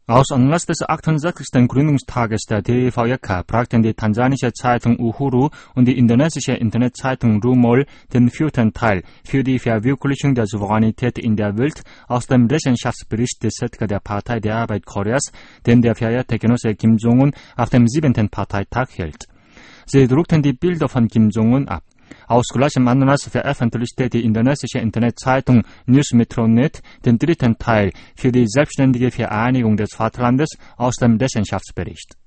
Aus Anlass des 68. Gründungstages der TVJK bragten die tansanische Zeitung Uhuru und die indonesische Internetzeitung Rumol den 4. Teil für die Verwirklichung der Souveränität in der Welt aus dem Rechenschaftsbericht des Setker der Partei der Arbeit Koreas, den der verehrte Genosse Kim Jong-un auf dem 7. Parteitag hält. Sie druckten die Bilder von Kim Jong-un ab. Aus gleichem Anlass veröffentlichte die indonesische Internetzeitung Newsmetronet den 3. Teil für die selbstständige Vereinigung des Vaterlandes aus dem Rechenschaftsbericht.